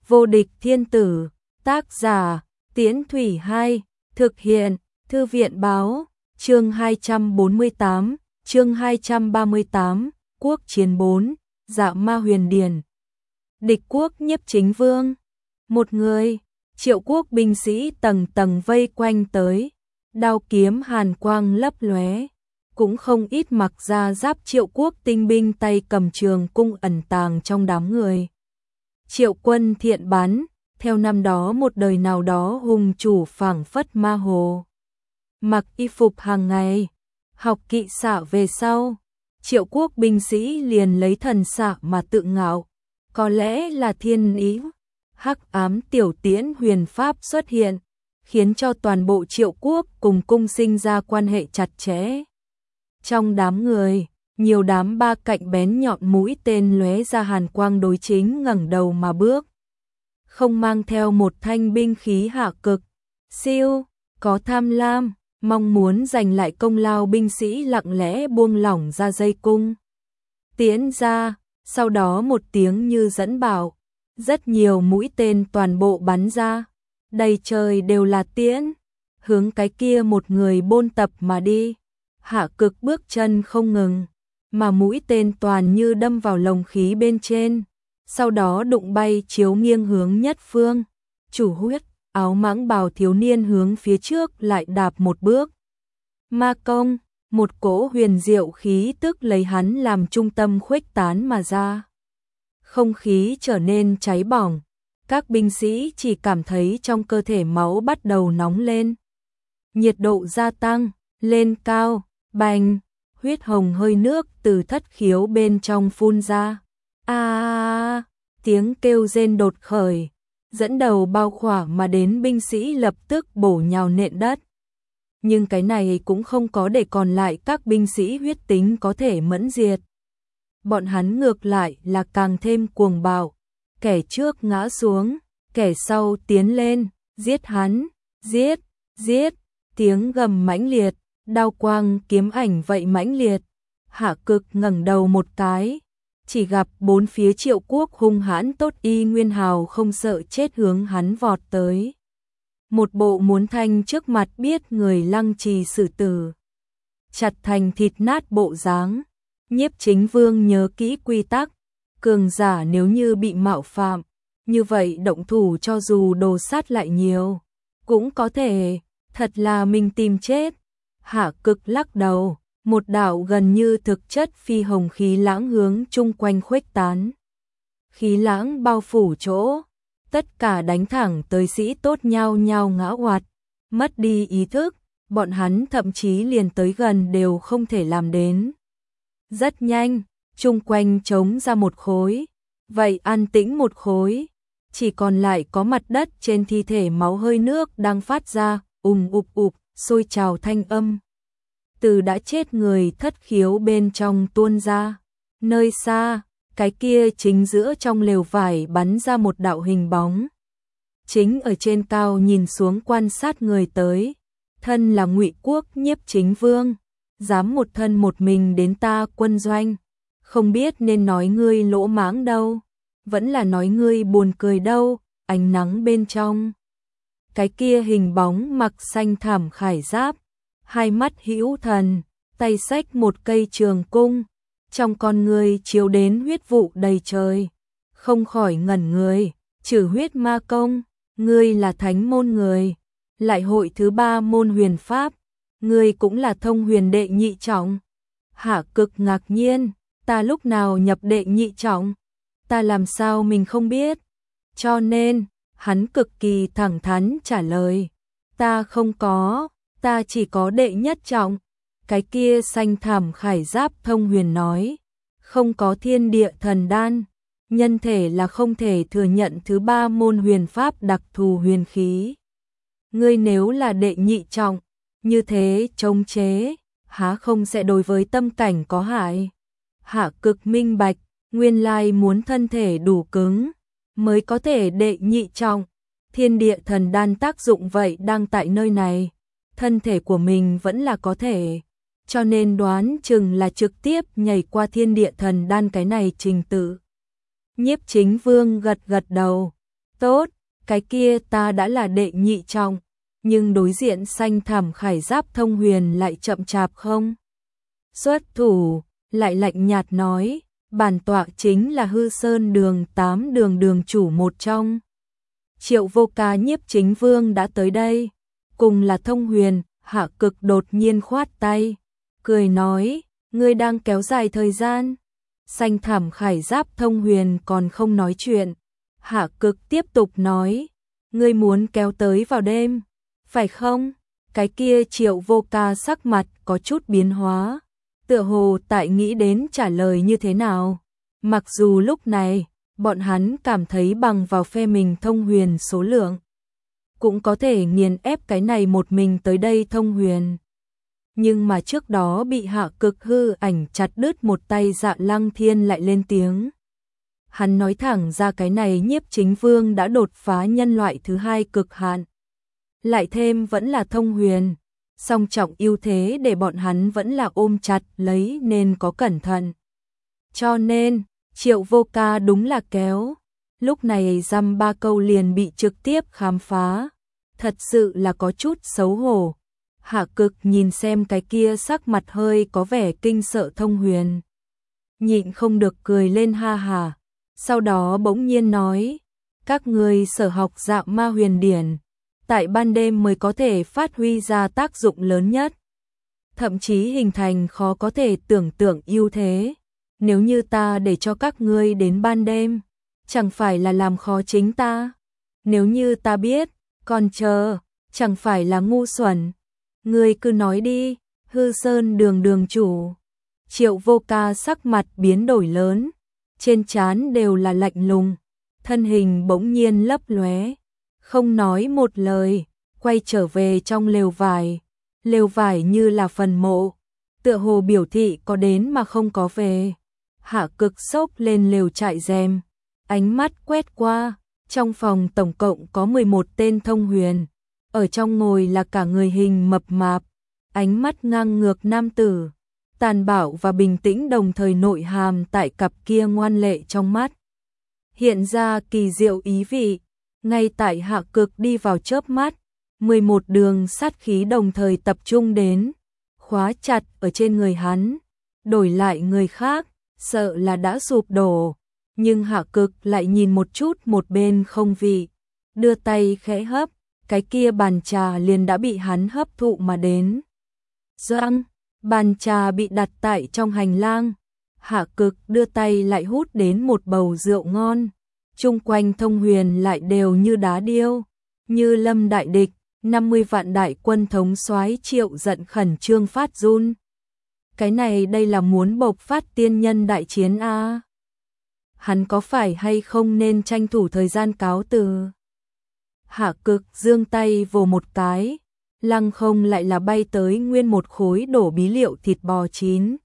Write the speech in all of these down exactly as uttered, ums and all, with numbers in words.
Vô địch thiên tử, tác giả, Tiễn Thủy hai, thực hiện, Thư viện báo, chương hai trăm bốn mươi tám, chương hai trăm ba mươi tám, Quốc chiến bốn, Dạ Ma Huyền Điển. Địch quốc Nhiếp Chính Vương. Một người, Triệu quốc binh sĩ tầng tầng vây quanh tới, đao kiếm hàn quang lấp lóe, cũng không ít mặc ra giáp Triệu quốc tinh binh tay cầm trường cung ẩn tàng trong đám người. Triệu quân thiện bắn, theo năm đó một đời nào đó hùng chủ phảng phất ma hồ. Mặc y phục hàng ngày, học kỵ xạ về sau, Triệu quốc binh sĩ liền lấy thần xạ mà tự ngạo, có lẽ là thiên ý. Hắc ám tiểu tiễn huyền pháp xuất hiện, khiến cho toàn bộ Triệu quốc cùng cung sinh ra quan hệ chặt chẽ. Trong đám người, nhiều đám ba cạnh bén nhọn mũi tên lóe ra hàn quang đối chính ngẩng đầu mà bước. Không mang theo một thanh binh khí hạ cực, siêu, có tham lam, mong muốn giành lại công lao binh sĩ lặng lẽ buông lỏng ra dây cung. Tiễn ra, sau đó một tiếng như dẫn bảo, rất nhiều mũi tên toàn bộ bắn ra, đầy trời đều là tiễn, hướng cái kia một người bôn tập mà đi. Hạ cực bước chân không ngừng, mà mũi tên toàn như đâm vào lồng khí bên trên, sau đó đụng bay chiếu nghiêng hướng nhất phương. Chủ huyết, áo mãng bào thiếu niên hướng phía trước lại đạp một bước. Ma công, một cỗ huyền diệu khí tức lấy hắn làm trung tâm khuếch tán mà ra. Không khí trở nên cháy bỏng, các binh sĩ chỉ cảm thấy trong cơ thể máu bắt đầu nóng lên. Nhiệt độ gia tăng, lên cao, bành, huyết hồng hơi nước từ thất khiếu bên trong phun ra. A à, tiếng kêu rên đột khởi, dẫn đầu bao khỏa mà đến binh sĩ lập tức bổ nhào nện đất. Nhưng cái này cũng không có để còn lại các binh sĩ huyết tính có thể mẫn diệt. Bọn hắn ngược lại là càng thêm cuồng bạo, kẻ trước ngã xuống, kẻ sau tiến lên, giết hắn, giết, giết, tiếng gầm mãnh liệt, đao quang kiếm ảnh vậy mãnh liệt. Hạ cực ngẩng đầu một cái, chỉ gặp bốn phía Triệu quốc hung hãn tốt y nguyên hào không sợ chết hướng hắn vọt tới. Một bộ muốn thanh trước mặt biết người lăng trì xử tử, chặt thành thịt nát bộ dáng. Nhiếp Chính Vương nhớ kỹ quy tắc, cường giả nếu như bị mạo phạm, như vậy động thủ cho dù đồ sát lại nhiều, cũng có thể, thật là mình tìm chết. Hạ cực lắc đầu, một đạo gần như thực chất phi hồng khí lãng hướng chung quanh khuếch tán. Khí lãng bao phủ chỗ, tất cả đánh thẳng tới sĩ tốt nhao nhao ngã oạt, mất đi ý thức, bọn hắn thậm chí liền tới gần đều không thể làm đến. Rất nhanh, chung quanh trống ra một khối, vậy an tĩnh một khối, chỉ còn lại có mặt đất trên thi thể máu hơi nước đang phát ra, ùm ụp ụp, sôi trào thanh âm. Từ đã chết người thất khiếu bên trong tuôn ra, nơi xa, cái kia chính giữa trong lều vải bắn ra một đạo hình bóng. Chính ở trên cao nhìn xuống quan sát người tới, thân là Ngụy quốc Nhiếp Chính Vương, dám một thân một mình đến ta quân doanh, không biết nên nói ngươi lỗ mãng đâu, vẫn là nói ngươi buồn cười đâu. Ánh nắng bên trong, cái kia hình bóng mặc xanh thảm khải giáp, hai mắt hữu thần, tay xách một cây trường cung, trong con người chiếu đến huyết vụ đầy trời, không khỏi ngẩn người. Trừ huyết ma công, ngươi là thánh môn người, lại hội thứ ba môn huyền pháp, ngươi cũng là thông huyền đệ nhị trọng. Hạ cực ngạc nhiên, ta lúc nào nhập đệ nhị trọng, ta làm sao mình không biết. Cho nên, hắn cực kỳ thẳng thắn trả lời, ta không có, ta chỉ có đệ nhất trọng. Cái kia xanh thảm khải giáp thông huyền nói, không có thiên địa thần đan, nhân thể là không thể thừa nhận thứ ba môn huyền pháp đặc thù huyền khí. Ngươi nếu là đệ nhị trọng, như thế chống chế, há không sẽ đối với tâm cảnh có hại. Hạ cực minh bạch, nguyên lai muốn thân thể đủ cứng, mới có thể đệ nhị trọng. Thiên địa thần đan tác dụng vậy đang tại nơi này, thân thể của mình vẫn là có thể, cho nên đoán chừng là trực tiếp nhảy qua thiên địa thần đan cái này trình tự. Nhiếp Chính Vương gật gật đầu, Tốt, cái kia ta đã là đệ nhị trọng, nhưng đối diện xanh thảm khải giáp Thông Huyền lại chậm chạp không xuất thủ, lại lạnh nhạt nói, bản tọa chính là Hư Sơn đường tám đường đường chủ một trong. Triệu Vô Ca Nhiếp Chính Vương đã tới đây, cùng là Thông Huyền. Hạ Cực đột nhiên khoát tay, cười nói, ngươi đang kéo dài thời gian. Xanh thảm khải giáp Thông Huyền còn không nói chuyện. Hạ Cực tiếp tục nói, ngươi muốn kéo tới vào đêm, phải không? Cái kia Triệu Vô Ca sắc mặt có chút biến hóa, tựa hồ tại nghĩ đến trả lời như thế nào. Mặc dù lúc này, bọn hắn cảm thấy bằng vào phe mình Thông Huyền số lượng, cũng có thể nghiền ép cái này một mình tới đây Thông Huyền. Nhưng mà trước đó bị Hạ Cực hư ảnh chặt đứt một tay, Dạ Lăng Thiên lại lên tiếng. Hắn nói thẳng ra cái này Nhiếp Chính Vương đã đột phá nhân loại thứ hai cực hạn. Lại thêm vẫn là Thông Huyền, song trọng ưu thế để bọn hắn vẫn là ôm chặt lấy nên có cẩn thận. Cho nên, Triệu Vô Ca đúng là kéo. Lúc này dăm ba câu liền bị trực tiếp khám phá. Thật sự là có chút xấu hổ. Hạ Cực nhìn xem cái kia sắc mặt hơi có vẻ kinh sợ Thông Huyền, nhịn không được cười lên ha hà. Sau đó bỗng nhiên nói, các người sở học Dạ Ma Huyền Điển, tại ban đêm mới có thể phát huy ra tác dụng lớn nhất, thậm chí hình thành khó có thể tưởng tượng ưu thế. Nếu như ta để cho các ngươi đến ban đêm, chẳng phải là làm khó chính ta? Nếu như ta biết, còn chờ, chẳng phải là ngu xuẩn? Ngươi cứ nói đi, Hư Sơn đường đường chủ. Triệu Vô Ca sắc mặt biến đổi lớn, trên trán đều là lạnh lùng, thân hình bỗng nhiên lấp lóe, không nói một lời, quay trở về trong lều vải. Lều vải như là phần mộ, tựa hồ biểu thị có đến mà không có về. Hạ Cực xốc lên lều trại rèm, ánh mắt quét qua, trong phòng tổng cộng có mười một tên Thông Huyền, ở trong ngồi là cả người hình mập mạp, ánh mắt ngang ngược nam tử, tàn bạo và bình tĩnh đồng thời nội hàm tại cặp kia ngoan lệ trong mắt. Hiện ra kỳ diệu ý vị, ngay tại Hạ Cực đi vào chớp mắt, mười một đường sát khí đồng thời tập trung đến, khóa chặt ở trên người hắn, đổi lại người khác, sợ là đã sụp đổ, nhưng Hạ Cực lại nhìn một chút một bên không vị, đưa tay khẽ hấp, cái kia bàn trà liền đã bị hắn hấp thụ mà đến. Doang, bàn trà bị đặt tại trong hành lang, Hạ Cực đưa tay lại hút đến một bầu rượu ngon, chung quanh Thông Huyền lại đều như đá điêu, như lâm đại địch, năm mươi vạn đại quân thống soái Triệu giận khẩn trương phát run. Cái này đây là muốn bộc phát tiên nhân đại chiến a. Hắn có phải hay không nên tranh thủ thời gian cáo từ? Hạ Cực giương tay vồ một cái, lăng không lại là bay tới nguyên một khối đổ bí liệu thịt bò chín.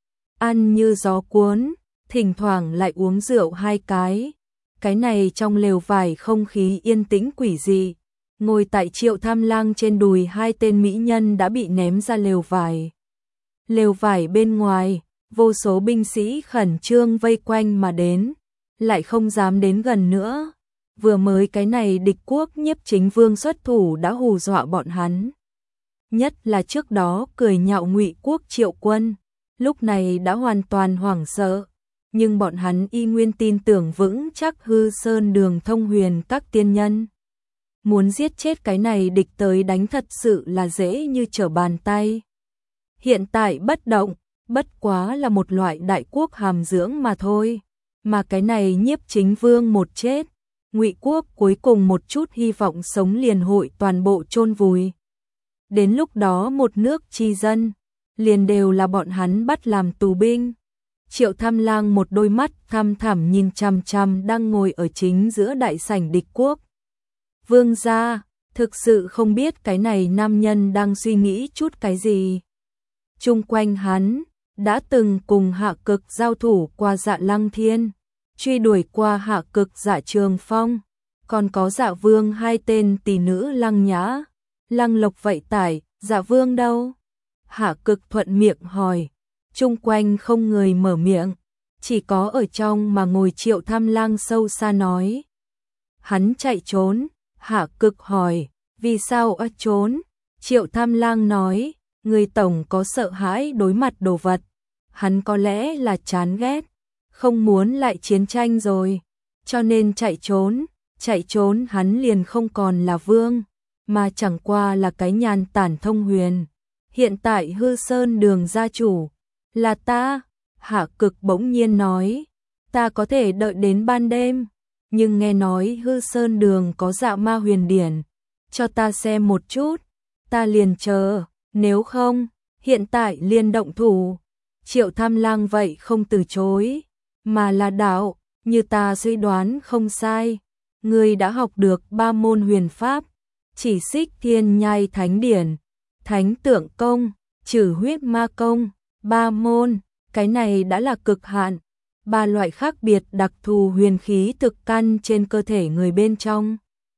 Ăn như gió cuốn, thỉnh thoảng lại uống rượu hai cái. Cái này trong lều vải không khí yên tĩnh quỷ dị. Ngồi tại Triệu Tham Lang trên đùi hai tên mỹ nhân đã bị ném ra lều vải. Lều vải bên ngoài, vô số binh sĩ khẩn trương vây quanh mà đến, lại không dám đến gần nữa. Vừa mới cái này địch quốc Nhiếp Chính Vương xuất thủ đã hù dọa bọn hắn. Nhất là trước đó cười nhạo Ngụy quốc Triệu quân, lúc này đã hoàn toàn hoảng sợ, nhưng bọn hắn y nguyên tin tưởng vững chắc Hư Sơn đường Thông Huyền các tiên nhân. Muốn giết chết cái này địch tới đánh thật sự là dễ như trở bàn tay. Hiện tại bất động, bất quá là một loại đại quốc hàm dưỡng mà thôi, mà cái này Nhiếp Chính Vương một chết, Ngụy quốc cuối cùng một chút hy vọng sống liền hội toàn bộ chôn vùi. Đến lúc đó một nước chi dân, liền đều là bọn hắn bắt làm tù binh. Triệu Tham Lang một đôi mắt thăm thẳm nhìn chằm chằm đang ngồi ở chính giữa đại sảnh địch quốc. Vương gia, thực sự không biết cái này nam nhân đang suy nghĩ chút cái gì. Chung quanh hắn, đã từng cùng Hạ Cực giao thủ qua Dạ Lăng Thiên, truy đuổi qua Hạ Cực Dạ Trường Phong, còn có Dạ Vương hai tên tỷ nữ Lăng Nhã, Lăng Lộc vậy tải, Dạ Vương đâu? Hạ Cực thuận miệng hỏi, chung quanh không người mở miệng, chỉ có ở trong mà ngồi Triệu Tham Lang sâu xa nói. Hắn chạy trốn, Hạ Cực hỏi, vì sao ắt trốn? Triệu Tham Lang nói, người tổng có sợ hãi đối mặt đồ vật. Hắn có lẽ là chán ghét, không muốn lại chiến tranh rồi, cho nên chạy trốn. Chạy trốn hắn liền không còn là vương, mà chẳng qua là cái nhàn tản Thông Huyền. Hiện tại Hư Sơn Đường gia chủ là ta. Hạ Cực bỗng nhiên nói, ta có thể đợi đến ban đêm, nhưng nghe nói Hư Sơn Đường có Dạ Ma Huyền Điển, cho ta xem một chút, ta liền chờ, nếu không, hiện tại liền động thủ. Triệu Tham Lang vậy không từ chối, mà là đạo, như ta suy đoán không sai, ngươi đã học được ba môn huyền pháp, chỉ xích thiên nhai thánh điển, thánh tượng công, trừ huyết ma công, ba môn, cái này đã là cực hạn. Ba loại khác biệt đặc thù huyền khí thực căn trên cơ thể người bên trong.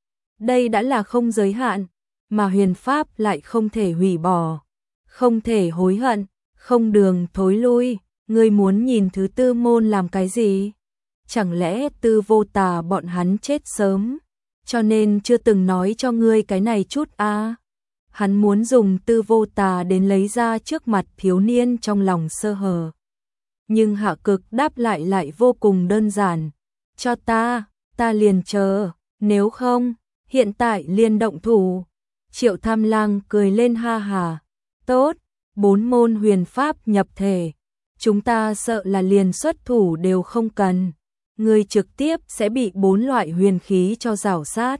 Đây đã là không giới hạn, mà huyền pháp lại không thể hủy bỏ, không thể hối hận, không đường thối lui. Ngươi muốn nhìn thứ tư môn làm cái gì? Chẳng lẽ Tư Vô Tà bọn hắn chết sớm, cho nên chưa từng nói cho ngươi cái này chút à? Hắn muốn dùng Tư Vô Tà đến lấy ra trước mặt thiếu niên trong lòng sơ hở. Nhưng Hạ Cực đáp lại lại vô cùng đơn giản, cho ta, ta liền chờ, nếu không, hiện tại liền động thủ. Triệu Tham Lang cười lên ha hà, tốt, bốn môn huyền pháp nhập thể, chúng ta sợ là liền xuất thủ đều không cần, người trực tiếp sẽ bị bốn loại huyền khí cho rảo sát.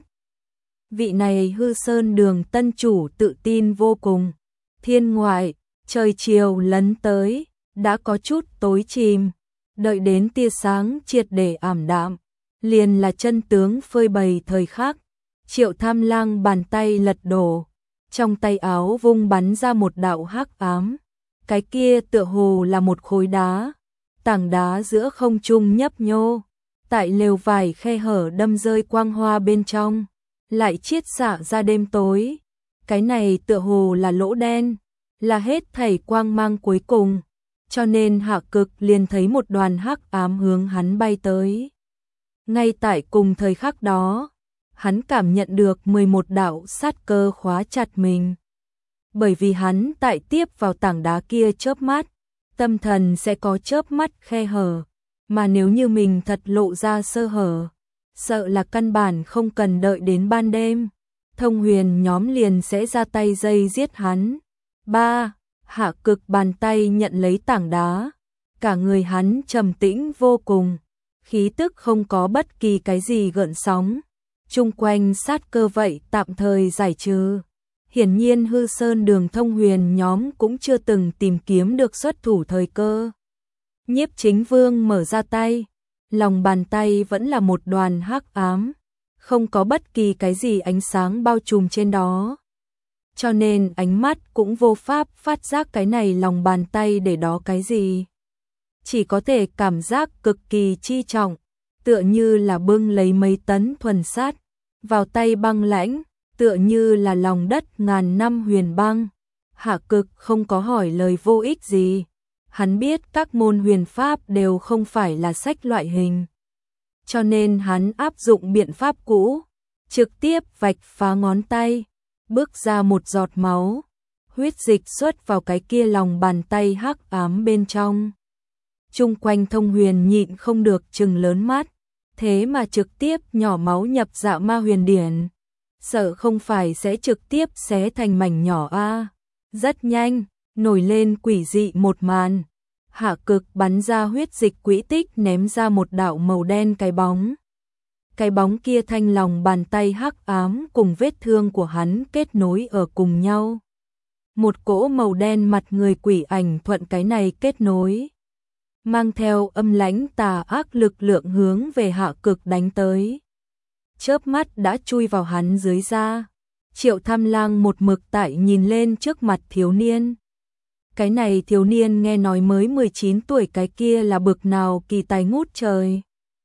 Vị này Hư Sơn Đường tân chủ tự tin vô cùng. Thiên ngoại, trời chiều lấn tới, đã có chút tối chìm, đợi đến tia sáng triệt để ảm đạm, liền là chân tướng phơi bày thời khắc. Triệu Tham Lang bàn tay lật đổ, trong tay áo vung bắn ra một đạo hắc ám, cái kia tựa hồ là một khối đá, tảng đá giữa không trung nhấp nhô, tại lều vải khe hở đâm rơi quang hoa bên trong, lại chiết xạ ra đêm tối. Cái này tựa hồ là lỗ đen, là hết thảy quang mang cuối cùng, cho nên Hạ Cực liền thấy một đoàn hắc ám hướng hắn bay tới. Ngay tại cùng thời khắc đó, hắn cảm nhận được mười một đạo sát cơ khóa chặt mình. Bởi vì hắn tại tiếp vào tảng đá kia chớp mắt, tâm thần sẽ có chớp mắt khe hở, mà nếu như mình thật lộ ra sơ hở, sợ là căn bản không cần đợi đến ban đêm, Thông Huyền nhóm liền sẽ ra tay dây giết hắn. Ba, Hạ Cực bàn tay nhận lấy tảng đá, cả người hắn trầm tĩnh vô cùng, khí tức không có bất kỳ cái gì gợn sóng, chung quanh sát cơ vậy tạm thời giải trừ. Hiển nhiên Hư Sơn Đường Thông Huyền nhóm cũng chưa từng tìm kiếm được xuất thủ thời cơ. Nhiếp Chính Vương mở ra tay, lòng bàn tay vẫn là một đoàn hắc ám, không có bất kỳ cái gì ánh sáng bao trùm trên đó. Cho nên ánh mắt cũng vô pháp phát giác cái này lòng bàn tay để đó cái gì. Chỉ có thể cảm giác cực kỳ chi trọng, tựa như là bưng lấy mấy tấn thuần sát, vào tay băng lãnh, tựa như là lòng đất ngàn năm huyền băng. Hạ Cực không có hỏi lời vô ích gì. Hắn biết các môn huyền pháp đều không phải là sách loại hình. Cho nên hắn áp dụng biện pháp cũ, trực tiếp vạch phá ngón tay, bước ra một giọt máu, huyết dịch xuất vào cái kia lòng bàn tay hắc ám bên trong. Chung quanh Thông Huyền nhịn không được trừng lớn mắt, thế mà trực tiếp nhỏ máu nhập Dạ Ma Huyền Điển. Sợ không phải sẽ trực tiếp xé thành mảnh nhỏ a. À. Rất nhanh, nổi lên quỷ dị một màn. Hạ Cực bắn ra huyết dịch quỹ tích ném ra một đạo màu đen cái bóng. Cái bóng kia thanh lòng bàn tay hắc ám cùng vết thương của hắn kết nối ở cùng nhau. Một cỗ màu đen mặt người quỷ ảnh thuận cái này kết nối, mang theo âm lãnh tà ác lực lượng hướng về Hạ Cực đánh tới. Chớp mắt đã chui vào hắn dưới da. Triệu Tham Lang một mực tại nhìn lên trước mặt thiếu niên. Cái này thiếu niên nghe nói mới mười chín tuổi, cái kia là bực nào kỳ tài ngút trời.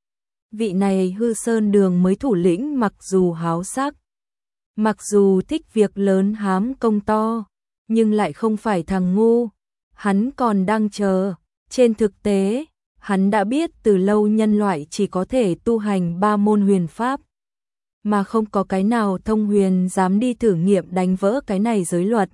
Vị này Hư Sơn Đường mới thủ lĩnh mặc dù háo sắc, mặc dù thích việc lớn hám công to, nhưng lại không phải thằng ngu. Hắn còn đang chờ. Trên thực tế, hắn đã biết từ lâu nhân loại chỉ có thể tu hành ba môn huyền pháp. mà không có cái nào thông huyền dám đi thử nghiệm đánh vỡ cái này giới luật.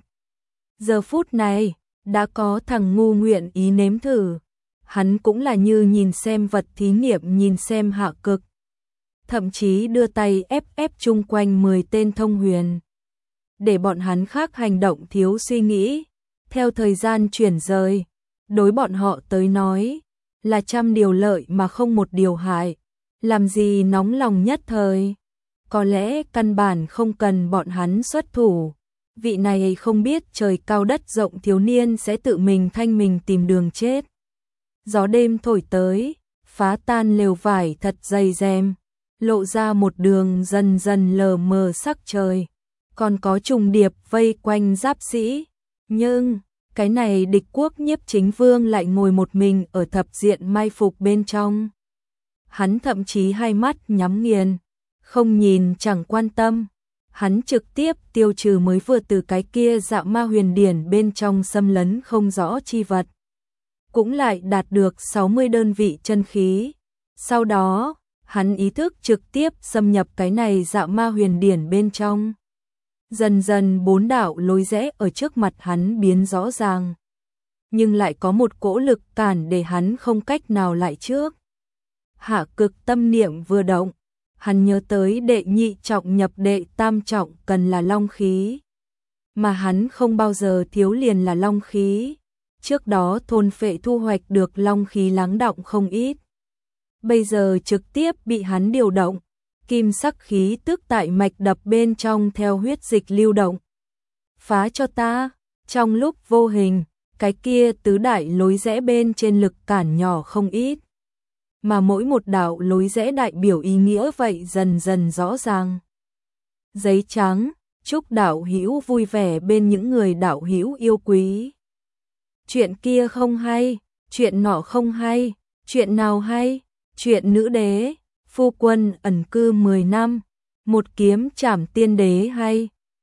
Giờ phút này, đã có thằng ngu nguyện ý nếm thử. Hắn cũng là như nhìn xem vật thí nghiệm nhìn xem hạ cực. Thậm chí đưa tay ép ép chung quanh mười tên thông huyền. Để bọn hắn khác hành động thiếu suy nghĩ. Theo thời gian chuyển rời, đối bọn họ tới nói, là trăm điều lợi mà không một điều hại. Làm gì nóng lòng nhất thời. Có lẽ căn bản không cần bọn hắn xuất thủ. Vị này không biết trời cao đất rộng thiếu niên sẽ tự mình thanh mình tìm đường chết. Gió đêm thổi tới, phá tan lều vải thật dày rèm, lộ ra một đường dần dần lờ mờ sắc trời. Còn có trùng điệp vây quanh giáp sĩ. Nhưng, cái này địch quốc Nhiếp Chính Vương lại ngồi một mình ở thập diện mai phục bên trong. Hắn thậm chí hai mắt nhắm nghiền, không nhìn chẳng quan tâm. Hắn trực tiếp tiêu trừ mới vừa từ cái kia Dạo Ma Huyền Điển bên trong xâm lấn không rõ chi vật. Cũng lại đạt được sáu mươi đơn vị chân khí. Sau đó, hắn ý thức trực tiếp xâm nhập cái này Dạo Ma Huyền Điển bên trong. Dần dần bốn đạo lối rẽ ở trước mặt hắn biến rõ ràng. Nhưng lại có một cỗ lực cản để hắn không cách nào lại trước. Hạ cực tâm niệm vừa động, hắn nhớ tới đệ nhị trọng nhập đệ tam trọng cần là long khí. Mà hắn không bao giờ thiếu liền là long khí. Trước đó thôn phệ thu hoạch được long khí lắng đọng không ít. Bây giờ trực tiếp bị hắn điều động. Kim sắc khí tức tại mạch đập bên trong theo huyết dịch lưu động. Phá cho ta, trong lúc vô hình, cái kia tứ đại lối rẽ bên trên lực cản nhỏ không ít. Mà mỗi một đạo lối rẽ đại biểu ý nghĩa vậy dần dần rõ ràng. Giấy trắng, chúc đạo hữu vui vẻ bên những người đạo hữu yêu quý. Chuyện kia không hay, chuyện nọ không hay, chuyện nào hay, chuyện nữ đế, phu quân ẩn cư mười năm, một kiếm trảm tiên đế hay.